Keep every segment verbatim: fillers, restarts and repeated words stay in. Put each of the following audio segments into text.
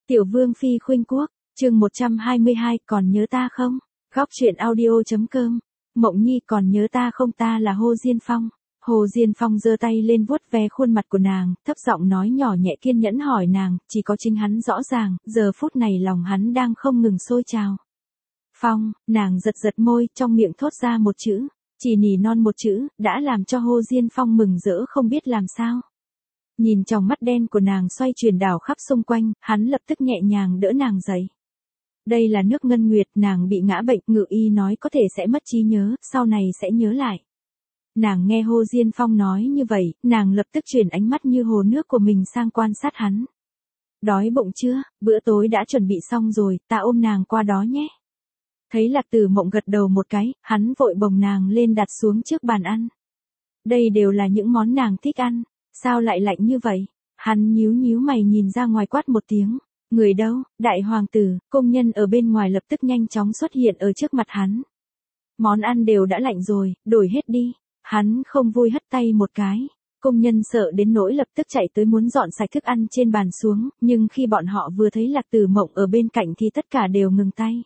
Tiểu Vương Phi khuynh quốc, chương một trăm hai mươi hai, còn nhớ ta không? Góc truyện audio.com. Mộng Nhi còn nhớ ta không, ta là Hồ Diên Phong. Hồ Diên Phong giơ tay lên vuốt ve khuôn mặt của nàng, thấp giọng nói nhỏ nhẹ kiên nhẫn hỏi nàng, chỉ có chính hắn rõ ràng, giờ phút này lòng hắn đang không ngừng sôi trào. Phong, nàng giật giật môi, trong miệng thốt ra một chữ, chỉ nỉ non một chữ, đã làm cho Hồ Diên Phong mừng rỡ không biết làm sao. Nhìn trong mắt đen của nàng xoay chuyển đảo khắp xung quanh, hắn lập tức nhẹ nhàng đỡ nàng dậy. Đây là nước ngân nguyệt, nàng bị ngã bệnh, ngự y nói có thể sẽ mất trí nhớ, sau này sẽ nhớ lại. Nàng nghe Hồ Diên Phong nói như vậy, nàng lập tức chuyển ánh mắt như hồ nước của mình sang quan sát hắn. Đói bụng chưa, bữa tối đã chuẩn bị xong rồi, ta ôm nàng qua đó nhé. Thấy Lạc Tử Mộng gật đầu một cái, hắn vội bồng nàng lên đặt xuống trước bàn ăn. Đây đều là những món nàng thích ăn, sao lại lạnh như vậy? Hắn nhíu nhíu mày nhìn ra ngoài quát một tiếng. Người đâu? Đại hoàng tử, công nhân ở bên ngoài lập tức nhanh chóng xuất hiện ở trước mặt hắn. Món ăn đều đã lạnh rồi, đổi hết đi. Hắn không vui hất tay một cái. Công nhân sợ đến nỗi lập tức chạy tới muốn dọn sạch thức ăn trên bàn xuống, nhưng khi bọn họ vừa thấy Lạc Tử Mộng ở bên cạnh thì tất cả đều ngừng tay.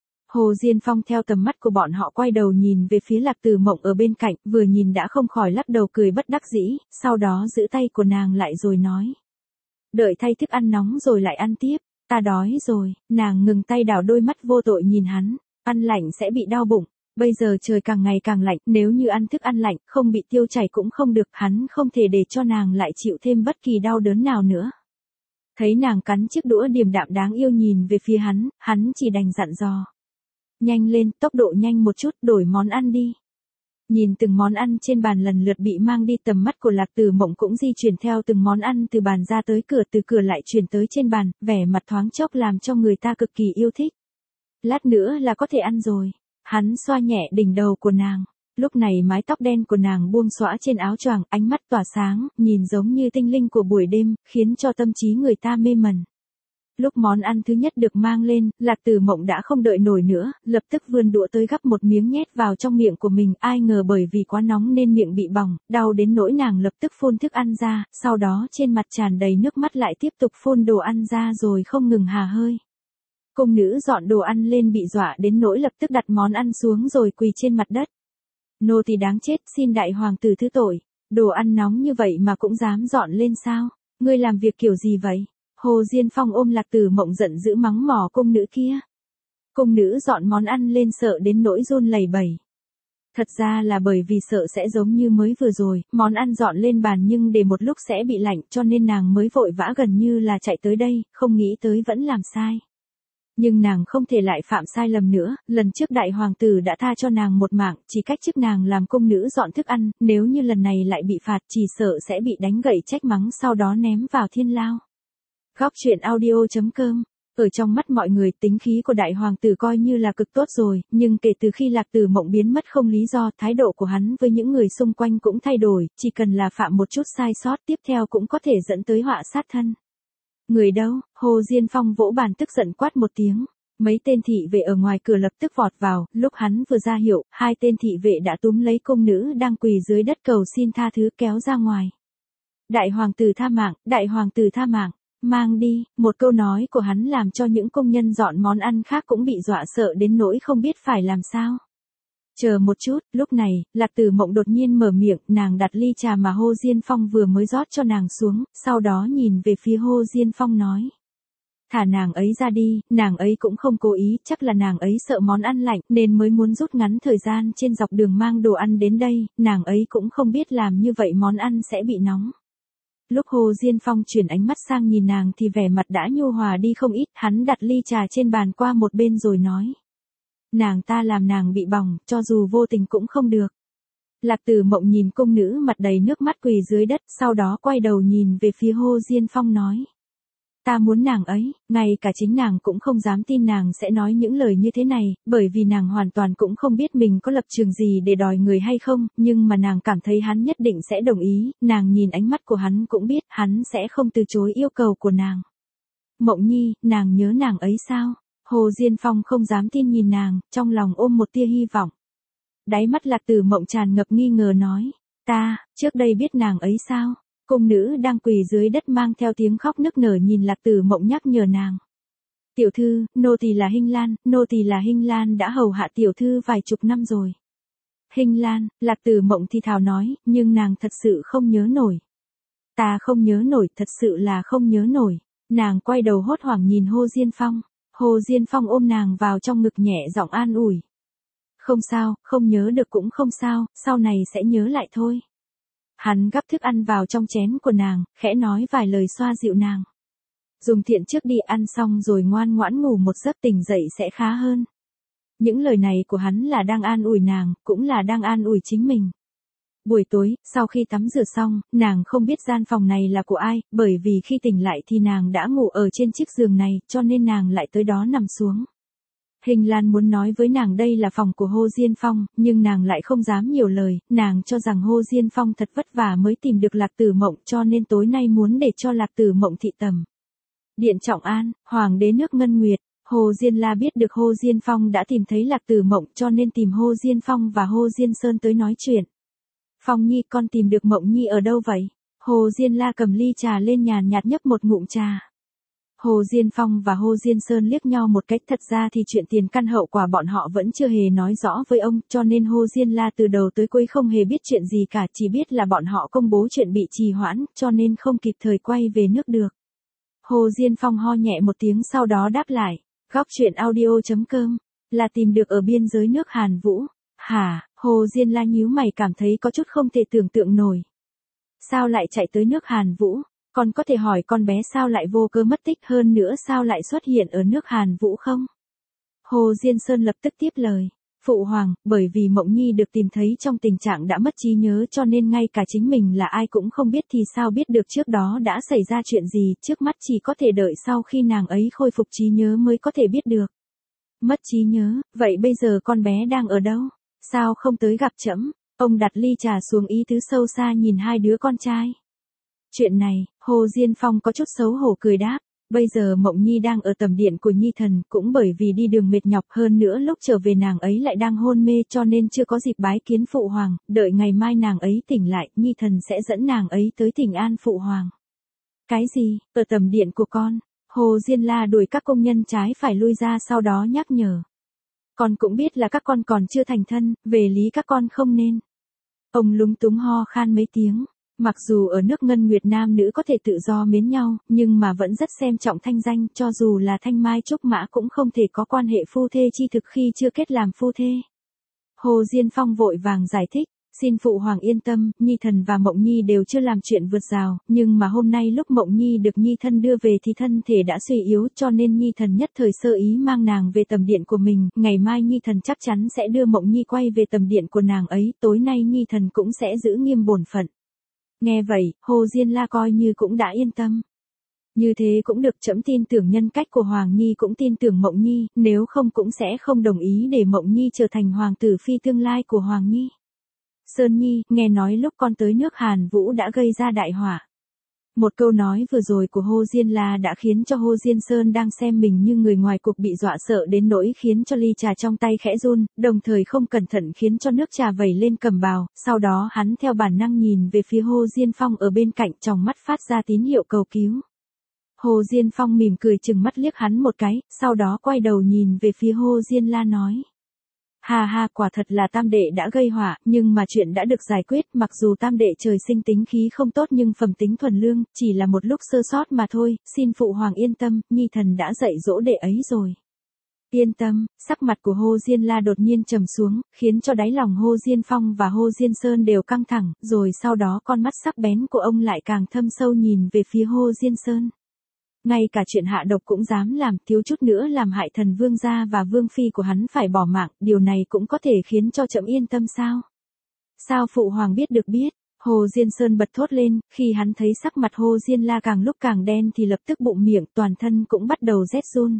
Hồ Diên Phong theo tầm mắt của bọn họ quay đầu nhìn về phía Lạc Tử Mộng ở bên cạnh, vừa nhìn đã không khỏi lắc đầu cười bất đắc dĩ, sau đó giữ tay của nàng lại rồi nói. Đợi thay thức ăn nóng rồi lại ăn tiếp, ta đói rồi, nàng ngừng tay đảo đôi mắt vô tội nhìn hắn, ăn lạnh sẽ bị đau bụng, bây giờ trời càng ngày càng lạnh, nếu như ăn thức ăn lạnh, không bị tiêu chảy cũng không được, hắn không thể để cho nàng lại chịu thêm bất kỳ đau đớn nào nữa. Thấy nàng cắn chiếc đũa điềm đạm đáng yêu nhìn về phía hắn, hắn chỉ đành dặn dò. Nhanh lên, tốc độ nhanh một chút, đổi món ăn đi. Nhìn từng món ăn trên bàn lần lượt bị mang đi, tầm mắt của Lạc Tử Mộng cũng di chuyển theo từng món ăn từ bàn ra tới cửa, từ cửa lại chuyển tới trên bàn, vẻ mặt thoáng chốc làm cho người ta cực kỳ yêu thích. Lát nữa là có thể ăn rồi. Hắn xoa nhẹ đỉnh đầu của nàng. Lúc này mái tóc đen của nàng buông xõa trên áo choàng, ánh mắt tỏa sáng, nhìn giống như tinh linh của buổi đêm, khiến cho tâm trí người ta mê mẩn. Lúc món ăn thứ nhất được mang lên, Lạc Tử Mộng đã không đợi nổi nữa, lập tức vươn đũa tới gắp một miếng nhét vào trong miệng của mình, ai ngờ bởi vì quá nóng nên miệng bị bỏng, đau đến nỗi nàng lập tức phun thức ăn ra, sau đó trên mặt tràn đầy nước mắt lại tiếp tục phun đồ ăn ra rồi không ngừng hà hơi. Cung nữ dọn đồ ăn lên bị dọa đến nỗi lập tức đặt món ăn xuống rồi quỳ trên mặt đất. Nô tỳ đáng chết, xin đại hoàng tử thứ tội, đồ ăn nóng như vậy mà cũng dám dọn lên sao, ngươi làm việc kiểu gì vậy? Hồ Diên Phong ôm Lạc Tử Mộng giận dữ mắng mỏ cung nữ kia. Cung nữ dọn món ăn lên sợ đến nỗi run lẩy bẩy. Thật ra là bởi vì sợ sẽ giống như mới vừa rồi, món ăn dọn lên bàn nhưng để một lúc sẽ bị lạnh cho nên nàng mới vội vã gần như là chạy tới đây, không nghĩ tới vẫn làm sai. Nhưng nàng không thể lại phạm sai lầm nữa, lần trước đại hoàng tử đã tha cho nàng một mạng, chỉ cách chức nàng làm cung nữ dọn thức ăn, nếu như lần này lại bị phạt chỉ sợ sẽ bị đánh gậy trách mắng sau đó ném vào thiên lao. Góc truyện audio.com. Ở trong mắt mọi người tính khí của đại hoàng tử coi như là cực tốt rồi, nhưng kể từ khi Lạc Tử Mộng biến mất không lý do, thái độ của hắn với những người xung quanh cũng thay đổi, chỉ cần là phạm một chút sai sót tiếp theo cũng có thể dẫn tới họa sát thân. Người đâu? Hồ Diên Phong vỗ bàn tức giận quát một tiếng. Mấy tên thị vệ ở ngoài cửa lập tức vọt vào, lúc hắn vừa ra hiệu, hai tên thị vệ đã túm lấy cung nữ đang quỳ dưới đất cầu xin tha thứ kéo ra ngoài. Đại hoàng tử tha mạng, đại hoàng tử tha mạng. Mang đi, một câu nói của hắn làm cho những công nhân dọn món ăn khác cũng bị dọa sợ đến nỗi không biết phải làm sao. Chờ một chút, lúc này, Lạc Tử Mộng đột nhiên mở miệng, nàng đặt ly trà mà Hồ Diên Phong vừa mới rót cho nàng xuống, sau đó nhìn về phía Hồ Diên Phong nói. Thả nàng ấy ra đi, nàng ấy cũng không cố ý, chắc là nàng ấy sợ món ăn lạnh nên mới muốn rút ngắn thời gian trên dọc đường mang đồ ăn đến đây, nàng ấy cũng không biết làm như vậy món ăn sẽ bị nóng. Lúc Hồ Diên Phong chuyển ánh mắt sang nhìn nàng thì vẻ mặt đã nhu hòa đi không ít, hắn đặt ly trà trên bàn qua một bên rồi nói. Nàng ta làm nàng bị bỏng, cho dù vô tình cũng không được. Lạc Tử Mộng nhìn cung nữ mặt đầy nước mắt quỳ dưới đất, sau đó quay đầu nhìn về phía Hồ Diên Phong nói. Ta muốn nàng ấy, ngay cả chính nàng cũng không dám tin nàng sẽ nói những lời như thế này, bởi vì nàng hoàn toàn cũng không biết mình có lập trường gì để đòi người hay không, nhưng mà nàng cảm thấy hắn nhất định sẽ đồng ý, nàng nhìn ánh mắt của hắn cũng biết hắn sẽ không từ chối yêu cầu của nàng. Mộng Nhi, nàng nhớ nàng ấy sao? Hồ Diên Phong không dám tin nhìn nàng, trong lòng ôm một tia hy vọng. Đáy mắt Lạc Tử Mộng tràn ngập nghi ngờ nói, ta, trước đây biết nàng ấy sao? Cung nữ đang quỳ dưới đất mang theo tiếng khóc nức nở nhìn Lạc Tử Mộng nhắc nhở nàng. Tiểu thư, nô tỳ là Hinh Lan, nô tỳ là Hinh Lan đã hầu hạ tiểu thư vài chục năm rồi. Hinh Lan, Lạc Tử Mộng thì thào nói, nhưng nàng thật sự không nhớ nổi. Ta không nhớ nổi, thật sự là không nhớ nổi. Nàng quay đầu hốt hoảng nhìn Hồ Diên Phong. Hồ Diên Phong ôm nàng vào trong ngực nhẹ giọng an ủi. Không sao, không nhớ được cũng không sao, sau này sẽ nhớ lại thôi. Hắn gắp thức ăn vào trong chén của nàng, khẽ nói vài lời xoa dịu nàng. Dùng thiện trước đi, ăn xong rồi ngoan ngoãn ngủ một giấc, tỉnh dậy sẽ khá hơn. Những lời này của hắn là đang an ủi nàng, cũng là đang an ủi chính mình. Buổi tối, sau khi tắm rửa xong, nàng không biết gian phòng này là của ai, bởi vì khi tỉnh lại thì nàng đã ngủ ở trên chiếc giường này, cho nên nàng lại tới đó nằm xuống. Hình Lan muốn nói với nàng đây là phòng của Hồ Diên Phong, nhưng nàng lại không dám nhiều lời, nàng cho rằng Hồ Diên Phong thật vất vả mới tìm được Lạc Tử Mộng, cho nên tối nay muốn để cho Lạc Tử Mộng thị tầm. Điện Trọng An, Hoàng đế nước Ngân Nguyệt. Hồ Diên La biết được Hồ Diên Phong đã tìm thấy Lạc Tử Mộng, cho nên tìm Hồ Diên Phong và Hồ Diên Sơn tới nói chuyện. Phong Nhi, con tìm được Mộng Nhi ở đâu vậy? Hồ Diên La cầm ly trà lên nhàn nhạt nhấp một ngụm trà. Hồ Diên Phong và Hồ Diên Sơn liếc nhau một cách, thật ra thì chuyện tiền căn hậu quả bọn họ vẫn chưa hề nói rõ với ông, cho nên Hồ Diên La từ đầu tới cuối không hề biết chuyện gì cả, chỉ biết là bọn họ công bố chuyện bị trì hoãn, cho nên không kịp thời quay về nước được. Hồ Diên Phong ho nhẹ một tiếng sau đó đáp lại, góc truyện audio chấm com, là tìm được ở biên giới nước Hàn Vũ. Hả? Hồ Diên La nhíu mày, cảm thấy có chút không thể tưởng tượng nổi. Sao lại chạy tới nước Hàn Vũ? Con có thể hỏi con bé sao lại vô cớ mất tích, hơn nữa sao lại xuất hiện ở nước Hàn Vũ không? Hồ Diên Sơn lập tức tiếp lời. Phụ hoàng, bởi vì Mộng Nhi được tìm thấy trong tình trạng đã mất trí nhớ, cho nên ngay cả chính mình là ai cũng không biết, thì sao biết được trước đó đã xảy ra chuyện gì, trước mắt chỉ có thể đợi sau khi nàng ấy khôi phục trí nhớ mới có thể biết được. Mất trí nhớ, vậy bây giờ con bé đang ở đâu? Sao không tới gặp trẫm? Ông đặt ly trà xuống, ý tứ sâu xa nhìn hai đứa con trai. Chuyện này, Hồ Diên Phong có chút xấu hổ cười đáp. Bây giờ Mộng Nhi đang ở tầm điện của Nhi thần, cũng bởi vì đi đường mệt nhọc, hơn nữa lúc trở về nàng ấy lại đang hôn mê, cho nên chưa có dịp bái kiến phụ hoàng, đợi ngày mai nàng ấy tỉnh lại, Nhi thần sẽ dẫn nàng ấy tới thỉnh an phụ hoàng. Cái gì, ở tầm điện của con? Hồ Diên La đuổi các công nhân trái phải lui ra, sau đó nhắc nhở. Con cũng biết là các con còn chưa thành thân, về lý các con không nên. Ông lúng túng ho khan mấy tiếng. Mặc dù ở nước Ngân Nguyệt nam nữ có thể tự do mến nhau, nhưng mà vẫn rất xem trọng thanh danh, cho dù là Thanh Mai Trúc Mã cũng không thể có quan hệ phu thê chi thực khi chưa kết làm phu thê. Hồ Diên Phong vội vàng giải thích, xin phụ hoàng yên tâm, Nhi thần và Mộng Nhi đều chưa làm chuyện vượt rào, nhưng mà hôm nay lúc Mộng Nhi được Nhi thân đưa về thì thân thể đã suy yếu, cho nên Nhi thần nhất thời sơ ý mang nàng về tầm điện của mình, ngày mai Nhi thần chắc chắn sẽ đưa Mộng Nhi quay về tầm điện của nàng ấy, tối nay Nhi thần cũng sẽ giữ nghiêm bổn phận. Nghe vậy, Hồ Diên La coi như cũng đã yên tâm. Như thế cũng được, trẫm tin tưởng nhân cách của Hoàng Nhi, cũng tin tưởng Mộng Nhi, nếu không cũng sẽ không đồng ý để Mộng Nhi trở thành hoàng tử phi tương lai của Hoàng Nhi. Sơn Nhi, nghe nói lúc con tới nước Hàn Vũ đã gây ra đại họa. Một câu nói vừa rồi của Hồ Diên La đã khiến cho Hồ Diên Sơn đang xem mình như người ngoài cuộc bị dọa sợ đến nỗi khiến cho ly trà trong tay khẽ run, đồng thời không cẩn thận khiến cho nước trà vẩy lên cầm bào, sau đó hắn theo bản năng nhìn về phía Hồ Diên Phong ở bên cạnh, trong mắt phát ra tín hiệu cầu cứu. Hồ Diên Phong mỉm cười chừng mắt liếc hắn một cái, sau đó quay đầu nhìn về phía Hồ Diên La nói. Hà hà, quả thật là tam đệ đã gây họa, nhưng mà chuyện đã được giải quyết, mặc dù tam đệ trời sinh tính khí không tốt nhưng phẩm tính thuần lương, chỉ là một lúc sơ sót mà thôi, xin phụ hoàng yên tâm, Nhi thần đã dạy dỗ đệ ấy rồi. Yên tâm, sắc mặt của Hồ Diên La đột nhiên trầm xuống, khiến cho đáy lòng Hồ Diên Phong và Hồ Diên Sơn đều căng thẳng, rồi sau đó con mắt sắc bén của ông lại càng thâm sâu nhìn về phía Hồ Diên Sơn. Ngay cả chuyện hạ độc cũng dám làm, thiếu chút nữa làm hại thần vương gia và vương phi của hắn phải bỏ mạng, điều này cũng có thể khiến cho trẫm yên tâm sao? Sao phụ hoàng biết được biết? Hồ Diên Sơn bật thốt lên, khi hắn thấy sắc mặt Hồ Diên La càng lúc càng đen thì lập tức bụng miệng, toàn thân cũng bắt đầu rét run.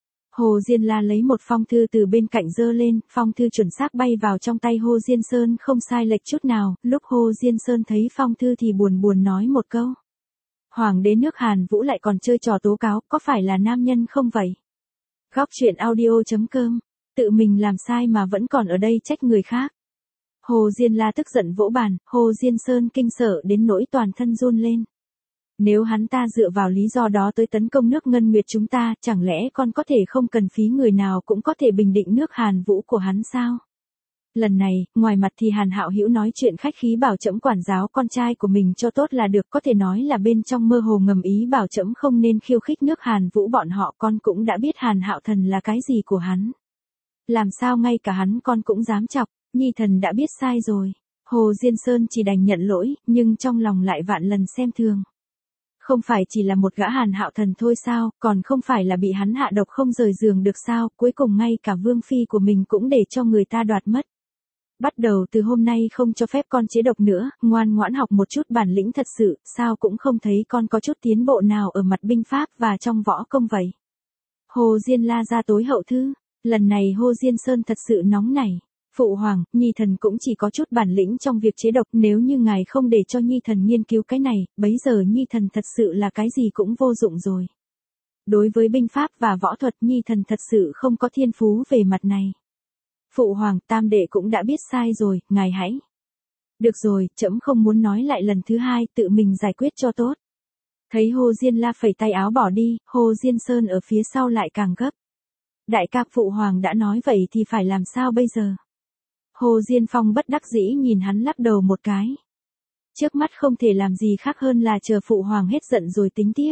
Hồ Diên La lấy một phong thư từ bên cạnh giơ lên, phong thư chuẩn xác bay vào trong tay Hồ Diên Sơn không sai lệch chút nào, lúc Hồ Diên Sơn thấy phong thư thì buồn buồn nói một câu. Hoàng đế nước Hàn Vũ lại còn chơi trò tố cáo, có phải là nam nhân không vậy? Góc truyện audio chấm com, tự mình làm sai mà vẫn còn ở đây trách người khác. Hồ Diên La tức giận vỗ bàn, Hồ Diên Sơn kinh sợ đến nỗi toàn thân run lên. Nếu hắn ta dựa vào lý do đó tới tấn công nước Ngân Nguyệt chúng ta, chẳng lẽ con có thể không cần phí người nào cũng có thể bình định nước Hàn Vũ của hắn sao? Lần này, ngoài mặt thì Hàn Hạo Hữu nói chuyện khách khí bảo trẫm quản giáo con trai của mình cho tốt là được, có thể nói là bên trong mơ hồ ngầm ý bảo trẫm không nên khiêu khích nước Hàn Vũ bọn họ. Con cũng đã biết Hàn Hạo Thần là cái gì của hắn. Làm sao ngay cả hắn con cũng dám chọc, Nhi thần đã biết sai rồi. Hồ Diên Sơn chỉ đành nhận lỗi, nhưng trong lòng lại vạn lần xem thường. Không phải chỉ là một gã Hàn Hạo Thần thôi sao, còn không phải là bị hắn hạ độc không rời giường được sao, cuối cùng ngay cả vương phi của mình cũng để cho người ta đoạt mất. Bắt đầu từ hôm nay không cho phép con chế độc nữa, ngoan ngoãn học một chút bản lĩnh thật sự, sao cũng không thấy con có chút tiến bộ nào ở mặt binh pháp và trong võ công vậy. Hồ Diên la ra tối hậu thư, lần này Hồ Diên Sơn thật sự nóng nảy. Phụ hoàng, Nhi thần cũng chỉ có chút bản lĩnh trong việc chế độc, nếu như ngài không để cho Nhi thần nghiên cứu cái này, bấy giờ Nhi thần thật sự là cái gì cũng vô dụng rồi. Đối với binh pháp và võ thuật Nhi thần thật sự không có thiên phú về mặt này. Phụ hoàng, tam đệ cũng đã biết sai rồi, ngài hãy. Được rồi, trẫm không muốn nói lại lần thứ hai, tự mình giải quyết cho tốt. Thấy Hồ Diên La phẩy tay áo bỏ đi, Hồ Diên Sơn ở phía sau lại càng gấp. Đại ca, phụ hoàng đã nói vậy thì phải làm sao bây giờ? Hồ Diên Phong bất đắc dĩ nhìn hắn lắc đầu một cái. Trước mắt không thể làm gì khác hơn là chờ phụ hoàng hết giận rồi tính tiếp.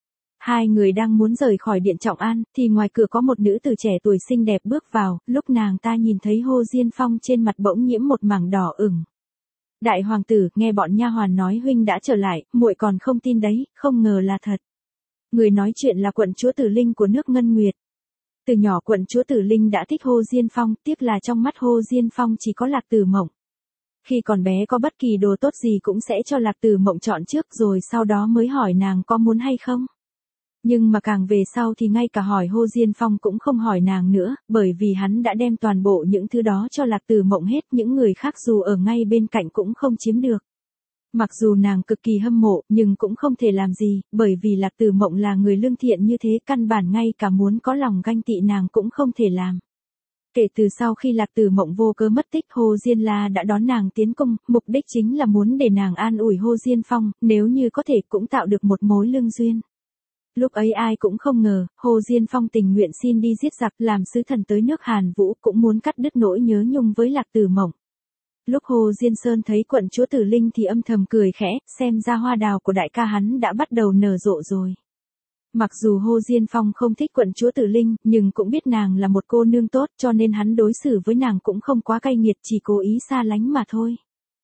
Hai người đang muốn rời khỏi điện Trọng An, thì ngoài cửa có một nữ tử trẻ tuổi xinh đẹp bước vào, lúc nàng ta nhìn thấy Hồ Diên Phong trên mặt bỗng nhiễm một mảng đỏ ửng. Đại hoàng tử, nghe bọn nha hoàn nói huynh đã trở lại, muội còn không tin đấy, không ngờ là thật. Người nói chuyện là quận chúa Tử Linh của nước Ngân Nguyệt. Từ nhỏ quận chúa Tử Linh đã thích Hồ Diên Phong, tiếc là trong mắt Hồ Diên Phong chỉ có Lạc Tử Mộng. Khi còn bé có bất kỳ đồ tốt gì cũng sẽ cho Lạc Tử Mộng chọn trước rồi sau đó mới hỏi nàng có muốn hay không. Nhưng mà càng về sau thì ngay cả hỏi Hồ Diên Phong cũng không hỏi nàng nữa, bởi vì hắn đã đem toàn bộ những thứ đó cho Lạc Tử Mộng hết, những người khác dù ở ngay bên cạnh cũng không chiếm được. Mặc dù nàng cực kỳ hâm mộ, nhưng cũng không thể làm gì, bởi vì Lạc Tử Mộng là người lương thiện như thế, căn bản ngay cả muốn có lòng ganh tị nàng cũng không thể làm. Kể từ sau khi Lạc Tử Mộng vô cớ mất tích, Hồ Diên La đã đón nàng tiến cung, mục đích chính là muốn để nàng an ủi Hồ Diên Phong, nếu như có thể cũng tạo được một mối lương duyên. Lúc ấy ai cũng không ngờ, Hồ Diên Phong tình nguyện xin đi giết giặc, làm sứ thần tới nước Hàn Vũ, cũng muốn cắt đứt nỗi nhớ nhung với Lạc Tử Mộng. Lúc Hồ Diên Sơn thấy quận chúa Tử Linh thì âm thầm cười khẽ, xem ra hoa đào của đại ca hắn đã bắt đầu nở rộ rồi. Mặc dù Hồ Diên Phong không thích quận chúa Tử Linh, nhưng cũng biết nàng là một cô nương tốt, cho nên hắn đối xử với nàng cũng không quá cay nghiệt, chỉ cố ý xa lánh mà thôi.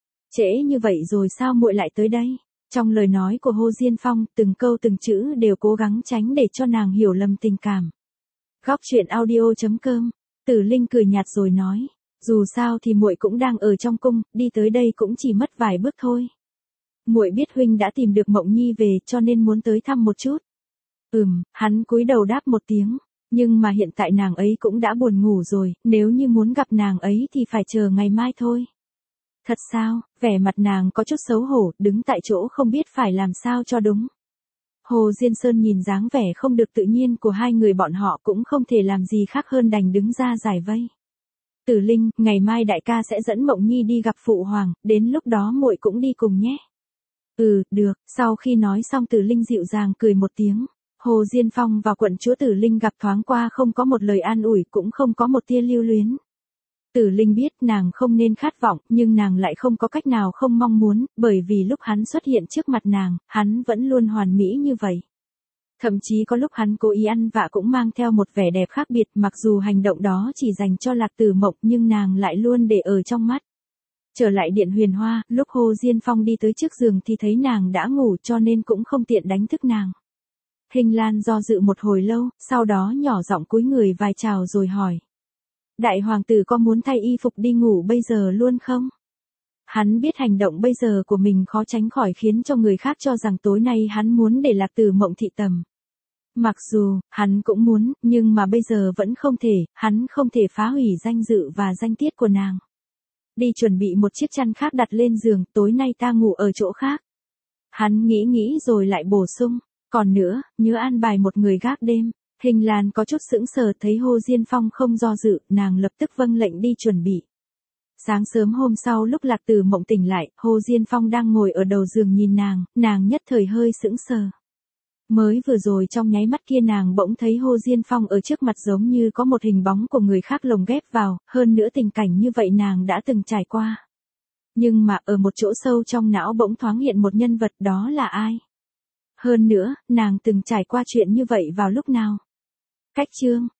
Trễ như vậy rồi sao muội lại tới đây? Trong lời nói của Hồ Diên Phong, từng câu từng chữ đều cố gắng tránh để cho nàng hiểu lầm tình cảm. Góc truyện audio chấm com, Tử Linh cười nhạt rồi nói. Dù sao thì muội cũng đang ở trong cung, đi tới đây cũng chỉ mất vài bước thôi. Muội biết huynh đã tìm được Mộng Nhi về, cho nên muốn tới thăm một chút. Ừm, hắn cúi đầu đáp một tiếng, nhưng mà hiện tại nàng ấy cũng đã buồn ngủ rồi, nếu như muốn gặp nàng ấy thì phải chờ ngày mai thôi. Thật sao? Vẻ mặt nàng có chút xấu hổ, đứng tại chỗ không biết phải làm sao cho đúng. Hồ Diên Sơn nhìn dáng vẻ không được tự nhiên của hai người bọn họ cũng không thể làm gì khác hơn đành đứng ra giải vây. Tử Linh, ngày mai đại ca sẽ dẫn Mộng Nhi đi gặp phụ hoàng, đến lúc đó muội cũng đi cùng nhé. Ừ, được, sau khi nói xong Tử Linh dịu dàng cười một tiếng. Hồ Diên Phong và quận chúa Tử Linh gặp thoáng qua không có một lời an ủi cũng không có một tia lưu luyến. Tử Linh biết nàng không nên khát vọng, nhưng nàng lại không có cách nào không mong muốn, bởi vì lúc hắn xuất hiện trước mặt nàng, hắn vẫn luôn hoàn mỹ như vậy. Thậm chí có lúc hắn cố ý ăn vạ cũng mang theo một vẻ đẹp khác biệt, mặc dù hành động đó chỉ dành cho Lạc Tử Mộng nhưng nàng lại luôn để ở trong mắt. Trở lại điện Huyền Hoa, lúc Hồ Diên Phong đi tới trước giường thì thấy nàng đã ngủ cho nên cũng không tiện đánh thức nàng. Hình Lan do dự một hồi lâu, sau đó nhỏ giọng cúi người vài chào rồi hỏi. Đại hoàng tử có muốn thay y phục đi ngủ bây giờ luôn không? Hắn biết hành động bây giờ của mình khó tránh khỏi khiến cho người khác cho rằng tối nay hắn muốn để Lạc Tử Mộng thị tầm. Mặc dù, hắn cũng muốn, nhưng mà bây giờ vẫn không thể, hắn không thể phá hủy danh dự và danh tiết của nàng. Đi chuẩn bị một chiếc chăn khác đặt lên giường, tối nay ta ngủ ở chỗ khác. Hắn nghĩ nghĩ rồi lại bổ sung, còn nữa, nhớ an bài một người gác đêm. Hình Lan có chút sững sờ thấy Hồ Diên Phong không do dự, nàng lập tức vâng lệnh đi chuẩn bị. Sáng sớm hôm sau lúc Lạc Tử mộng tỉnh lại, Hồ Diên Phong đang ngồi ở đầu giường nhìn nàng, nàng nhất thời hơi sững sờ. Mới vừa rồi trong nháy mắt kia nàng bỗng thấy Hồ Diên Phong ở trước mặt giống như có một hình bóng của người khác lồng ghép vào, hơn nữa tình cảnh như vậy nàng đã từng trải qua. Nhưng mà ở một chỗ sâu trong não bỗng thoáng hiện một nhân vật, đó là ai? Hơn nữa, nàng từng trải qua chuyện như vậy vào lúc nào? Cách chương